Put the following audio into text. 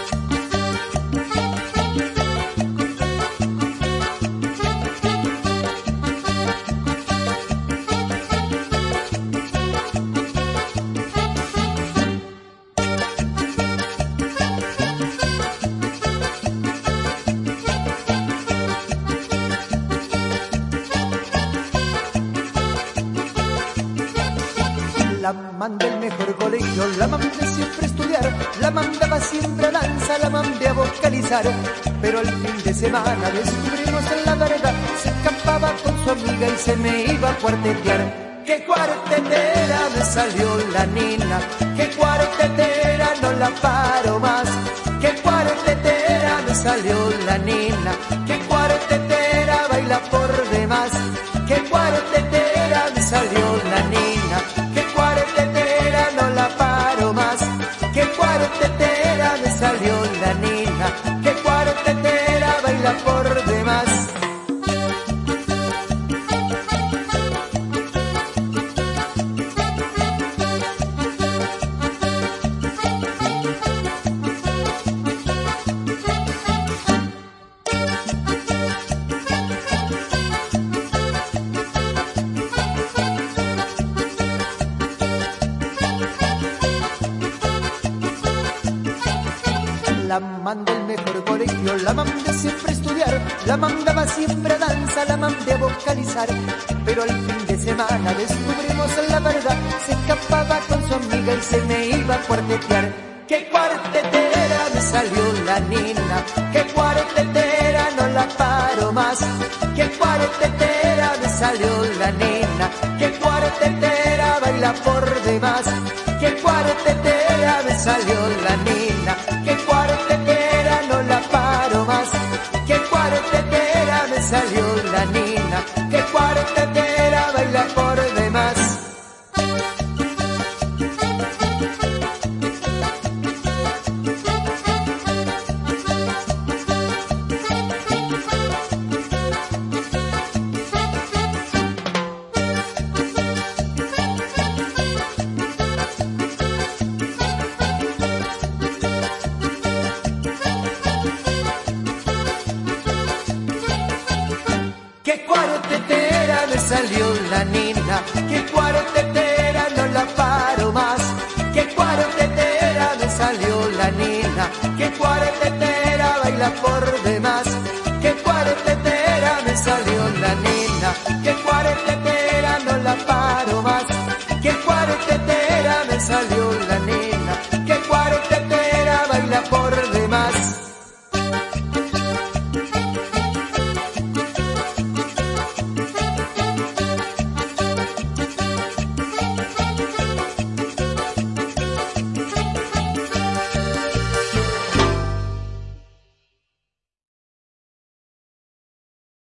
La mandé al mejor colegio, la mandé siempre a estudiar, la mandaba siempre a danza, la mandé a vocalizar. Pero al fin de semana descubrimos en la vereda, se escapaba con su amiga y se me iba a cuartetear. ¡Qué cuartetera me salió la nina! ¡Qué cuartetera, no la paro más! ¡Qué cuartetera me salió la nina! ¡Qué cuartetera baila por demás! ¡Qué cuartetera me salió la nina! ¡Qué cuartetera, no la paro más! ¡Qué cuartetera me salió la nina! ¡Qué cuartetera baila por demás! La mandé al mejor colegio, la mandé siempre a estudiar, la mandaba siempre a danza, la mandé a vocalizar. Pero al fin de semana descubrimos en la verdad, se escapaba con su amiga y se me iba a cuartetear. ¡Qué cuartetera me salió la nina! ¡Qué cuartetera, no la paro más! ¡Qué cuartetera me salió la nina! ¡Qué cuartetera baila por demás! ¡Qué cuartetera me salió la nina! ¡Qué cuartetera, no la paro más! ¡Qué cuartetera me salió la nina! ¡Qué cuartetera baila por demás! ¡Qué cuartetera me salió la nina! ¡Qué cuartetera, no la paro más! ¡Qué cuartetera me salió la nina! ¡Qué cuartetera!